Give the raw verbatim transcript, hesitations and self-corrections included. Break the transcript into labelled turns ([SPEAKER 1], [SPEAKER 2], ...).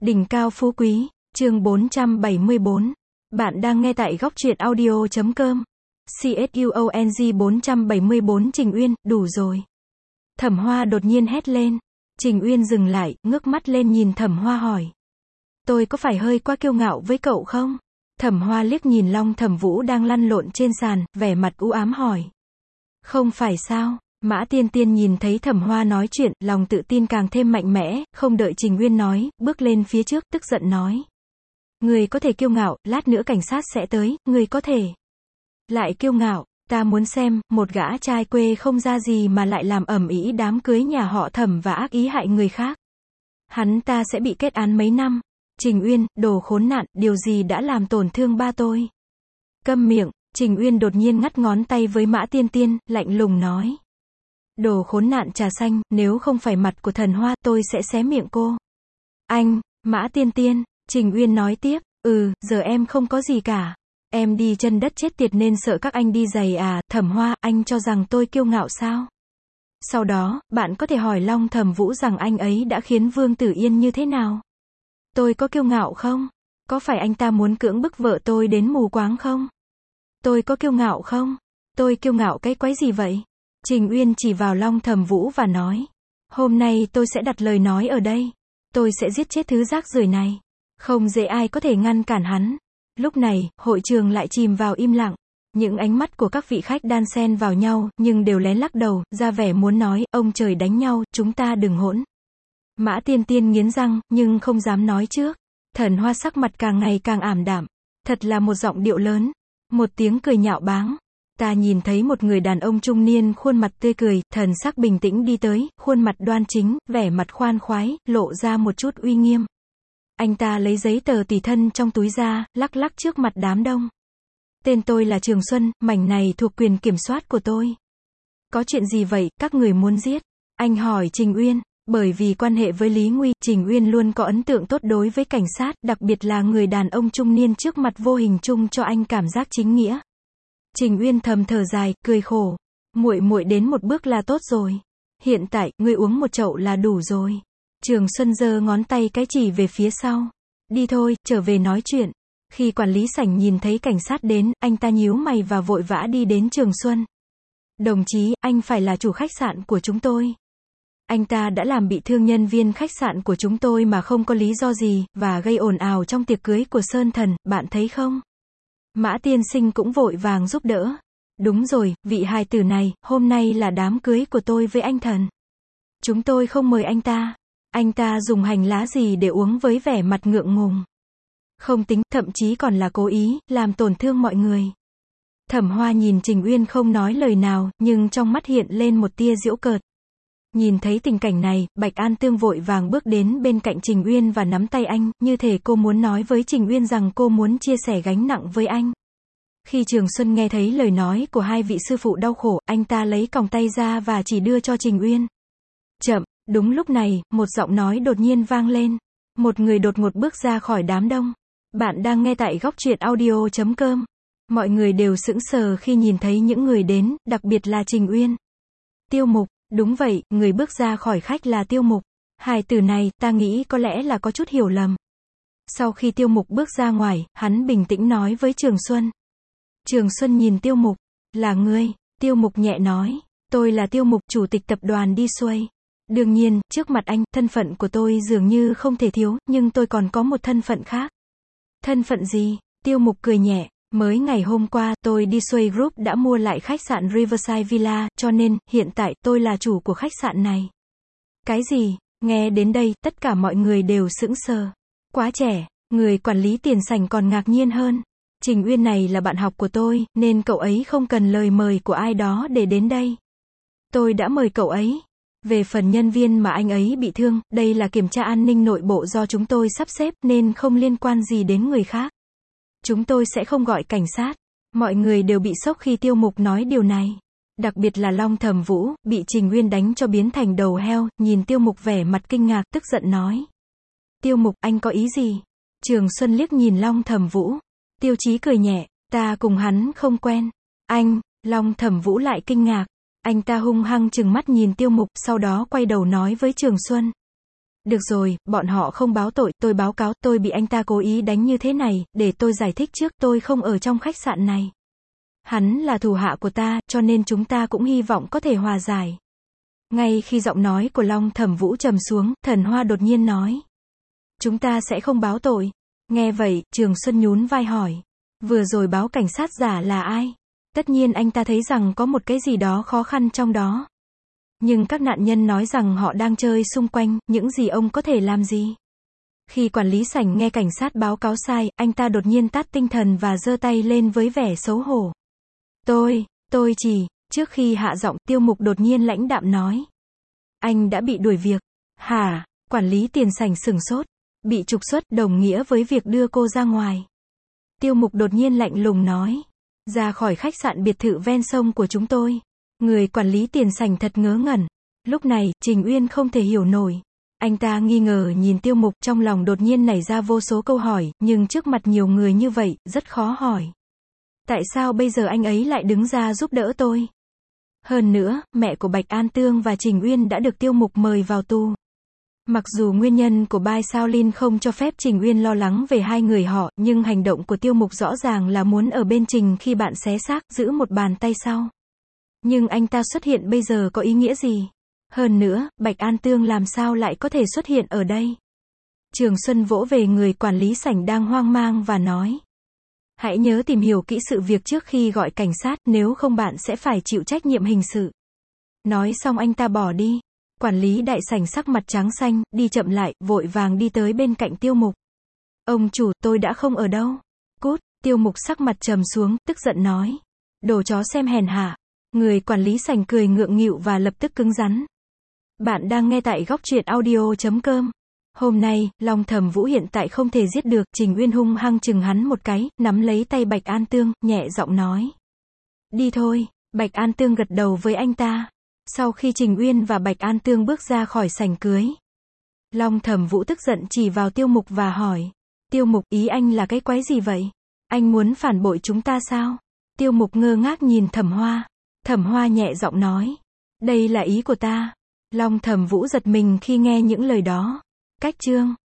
[SPEAKER 1] Đỉnh cao phú quý, chương bốn trăm bảy mươi bốn. Bạn đang nghe tại góc truyện audio chấm com. CSUONG bốn trăm bảy mươi bốn Trình Uyên, đủ rồi. Thẩm Hoa đột nhiên hét lên. Trình Uyên dừng lại, ngước mắt lên nhìn Thẩm Hoa hỏi. Tôi có phải hơi quá kiêu ngạo với cậu không? Thẩm Hoa liếc nhìn Long Thẩm Vũ đang lăn lộn trên sàn, vẻ mặt u ám hỏi. Không phải sao? Mã Tiên Tiên nhìn thấy Thẩm Hoa nói chuyện, lòng tự tin càng thêm mạnh mẽ, không đợi Trình Uyên nói, bước lên phía trước, tức giận nói. Người có thể kiêu ngạo, lát nữa cảnh sát sẽ tới, người có thể lại kiêu ngạo, ta muốn xem, một gã trai quê không ra gì mà lại làm ầm ĩ đám cưới nhà họ Thẩm và ác ý hại người khác. Hắn ta sẽ bị kết án mấy năm. Trình Uyên, đồ khốn nạn, điều gì đã làm tổn thương ba tôi? Câm miệng, Trình Uyên đột nhiên ngắt ngón tay với Mã Tiên Tiên, lạnh lùng nói. Đồ khốn nạn trà xanh, nếu không phải mặt của thần Hoa, tôi sẽ xé miệng cô. Anh, Mã Tiên Tiên, Trình Uyên nói tiếp, ừ, giờ em không có gì cả. Em đi chân đất chết tiệt nên sợ các anh đi giày à, Thẩm Hoa, anh cho rằng tôi kiêu ngạo sao? Sau đó, bạn có thể hỏi Long Thẩm Vũ rằng anh ấy đã khiến Vương Tử Yên như thế nào? Tôi có kiêu ngạo không? Có phải anh ta muốn cưỡng bức vợ tôi đến mù quáng không? Tôi có kiêu ngạo không? Tôi kiêu ngạo cái quái gì vậy? Trình Uyên chỉ vào Long Thẩm Vũ và nói. Hôm nay tôi sẽ đặt lời nói ở đây. Tôi sẽ giết chết thứ rác rưởi này. Không dễ ai có thể ngăn cản hắn. Lúc này, hội trường lại chìm vào im lặng. Những ánh mắt của các vị khách đan xen vào nhau, nhưng đều lén lắc đầu, ra vẻ muốn nói, ông trời đánh nhau, chúng ta đừng hỗn. Mã Tiên Tiên nghiến răng, nhưng không dám nói trước. Thần Hoa sắc mặt càng ngày càng ảm đạm. Thật là một giọng điệu lớn. Một tiếng cười nhạo báng. Ta nhìn thấy một người đàn ông trung niên khuôn mặt tươi cười, thần sắc bình tĩnh đi tới, khuôn mặt đoan chính, vẻ mặt khoan khoái, lộ ra một chút uy nghiêm. Anh ta lấy giấy tờ tùy thân trong túi ra, lắc lắc trước mặt đám đông. Tên tôi là Trường Xuân, mảnh này thuộc quyền kiểm soát của tôi. Có chuyện gì vậy, các người muốn giết? Anh hỏi Trình Uyên. Bởi vì quan hệ với Lý Nguy, Trình Uyên luôn có ấn tượng tốt đối với cảnh sát, đặc biệt là người đàn ông trung niên trước mặt vô hình chung cho anh cảm giác chính nghĩa. Trình Uyên thầm thở dài, cười khổ. Muội muội đến một bước là tốt rồi. Hiện tại, ngươi uống một chậu là đủ rồi. Trường Xuân giơ ngón tay cái chỉ về phía sau. Đi thôi, trở về nói chuyện. Khi quản lý sảnh nhìn thấy cảnh sát đến, anh ta nhíu mày và vội vã đi đến Trường Xuân. Đồng chí, anh phải là chủ khách sạn của chúng tôi. Anh ta đã làm bị thương nhân viên khách sạn của chúng tôi mà không có lý do gì, và gây ồn ào trong tiệc cưới của Sơn Thần, bạn thấy không? Mã Tiên Sinh cũng vội vàng giúp đỡ. Đúng rồi, vị hài tử này, hôm nay là đám cưới của tôi với anh Thần. Chúng tôi không mời anh ta. Anh ta dùng hành lá gì để uống với vẻ mặt ngượng ngùng. Không tính, thậm chí còn là cố ý, làm tổn thương mọi người. Thẩm Hoa nhìn Trình Uyên không nói lời nào, nhưng trong mắt hiện lên một tia giễu cợt. Nhìn thấy tình cảnh này, Bạch An Tương vội vàng bước đến bên cạnh Trình Uyên và nắm tay anh, như thể cô muốn nói với Trình Uyên rằng cô muốn chia sẻ gánh nặng với anh. Khi Trường Xuân nghe thấy lời nói của hai vị sư phụ đau khổ, anh ta lấy còng tay ra và chỉ đưa cho Trình Uyên. Chậm, đúng lúc này, một giọng nói đột nhiên vang lên. Một người đột ngột bước ra khỏi đám đông. Bạn đang nghe tại góc truyện audio chấm com. Mọi người đều sững sờ khi nhìn thấy những người đến, đặc biệt là Trình Uyên. Tiêu Mục. Đúng vậy, người bước ra khỏi khách là Tiêu Mục. Hài tử này, ta nghĩ có lẽ là có chút hiểu lầm. Sau khi Tiêu Mục bước ra ngoài, hắn bình tĩnh nói với Trường Xuân. Trường Xuân nhìn Tiêu Mục. Là ngươi? Tiêu Mục nhẹ nói. Tôi là Tiêu Mục, chủ tịch tập đoàn Đi Xuôi. Đương nhiên, trước mặt anh, thân phận của tôi dường như không thể thiếu, nhưng tôi còn có một thân phận khác. Thân phận gì? Tiêu Mục cười nhẹ. Mới ngày hôm qua, tôi Đi Xuôi Group đã mua lại khách sạn Riverside Villa, cho nên, hiện tại, tôi là chủ của khách sạn này. Cái gì? Nghe đến đây, tất cả mọi người đều sững sờ. Quá trẻ, người quản lý tiền sảnh còn ngạc nhiên hơn. Trình Uyên này là bạn học của tôi, nên cậu ấy không cần lời mời của ai đó để đến đây. Tôi đã mời cậu ấy. Về phần nhân viên mà anh ấy bị thương, đây là kiểm tra an ninh nội bộ do chúng tôi sắp xếp, nên không liên quan gì đến người khác. Chúng tôi sẽ không gọi cảnh sát. Mọi người đều bị sốc khi Tiêu Mục nói điều này. Đặc biệt là Long Thẩm Vũ, bị Trình Uyên đánh cho biến thành đầu heo, nhìn Tiêu Mục vẻ mặt kinh ngạc, tức giận nói. Tiêu Mục, anh có ý gì? Trường Xuân liếc nhìn Long Thẩm Vũ. Tiêu Chí cười nhẹ, ta cùng hắn không quen. Anh, Long Thẩm Vũ lại kinh ngạc. Anh ta hung hăng trừng mắt nhìn Tiêu Mục, sau đó quay đầu nói với Trường Xuân. Được rồi, bọn họ không báo tội, tôi báo cáo, tôi bị anh ta cố ý đánh như thế này, để tôi giải thích trước, tôi không ở trong khách sạn này. Hắn là thủ hạ của ta, cho nên chúng ta cũng hy vọng có thể hòa giải. Ngay khi giọng nói của Long Thẩm Vũ trầm xuống, Thần Hoa đột nhiên nói. Chúng ta sẽ không báo tội. Nghe vậy, Trường Xuân nhún vai hỏi. Vừa rồi báo cảnh sát giả là ai? Tất nhiên anh ta thấy rằng có một cái gì đó khó khăn trong đó. Nhưng các nạn nhân nói rằng họ đang chơi xung quanh, những gì ông có thể làm gì? Khi quản lý sảnh nghe cảnh sát báo cáo sai, anh ta đột nhiên tắt tinh thần và giơ tay lên với vẻ xấu hổ. Tôi, tôi chỉ, trước khi hạ giọng, Tiêu Mục đột nhiên lãnh đạm nói. Anh đã bị đuổi việc. Hả? Quản lý tiền sảnh sửng sốt. Bị trục xuất đồng nghĩa với việc đưa cô ra ngoài. Tiêu Mục đột nhiên lạnh lùng nói. Ra khỏi khách sạn biệt thự ven sông của chúng tôi. Người quản lý tiền sảnh thật ngớ ngẩn. Lúc này, Trình Uyên không thể hiểu nổi. Anh ta nghi ngờ nhìn Tiêu Mục, trong lòng đột nhiên nảy ra vô số câu hỏi, nhưng trước mặt nhiều người như vậy, rất khó hỏi. Tại sao bây giờ anh ấy lại đứng ra giúp đỡ tôi? Hơn nữa, mẹ của Bạch An Tương và Trình Uyên đã được Tiêu Mục mời vào tù. Mặc dù nguyên nhân của Bai Sao Lin không cho phép Trình Uyên lo lắng về hai người họ, nhưng hành động của Tiêu Mục rõ ràng là muốn ở bên Trình khi bạn xé xác, giữ một bàn tay sau. Nhưng anh ta xuất hiện bây giờ có ý nghĩa gì? Hơn nữa, Bạch An Tương làm sao lại có thể xuất hiện ở đây? Trường Xuân vỗ về người quản lý sảnh đang hoang mang và nói. Hãy nhớ tìm hiểu kỹ sự việc trước khi gọi cảnh sát, nếu không bạn sẽ phải chịu trách nhiệm hình sự. Nói xong anh ta bỏ đi. Quản lý đại sảnh sắc mặt trắng xanh, đi chậm lại, vội vàng đi tới bên cạnh Tiêu Mục. Ông chủ, tôi đã không ở đâu. Cút, Tiêu Mục sắc mặt trầm xuống, tức giận nói. Đồ chó xem hèn hạ. Người quản lý sảnh cười ngượng nghịu và lập tức cứng rắn. Bạn đang nghe tại góc truyện audio chấm com. Hôm nay, Long Thẩm Vũ hiện tại không thể giết được, Trình Uyên hung hăng chừng hắn một cái, nắm lấy tay Bạch An Tương, nhẹ giọng nói. Đi thôi, Bạch An Tương gật đầu với anh ta. Sau khi Trình Uyên và Bạch An Tương bước ra khỏi sảnh cưới, Long Thẩm Vũ tức giận chỉ vào Tiêu Mục và hỏi. Tiêu Mục, ý anh là cái quái gì vậy? Anh muốn phản bội chúng ta sao? Tiêu Mục ngơ ngác nhìn Thẩm Hoa. Thẩm Hoa nhẹ giọng nói. Đây là ý của ta. Long Thẩm Vũ giật mình khi nghe những lời đó. Cách chương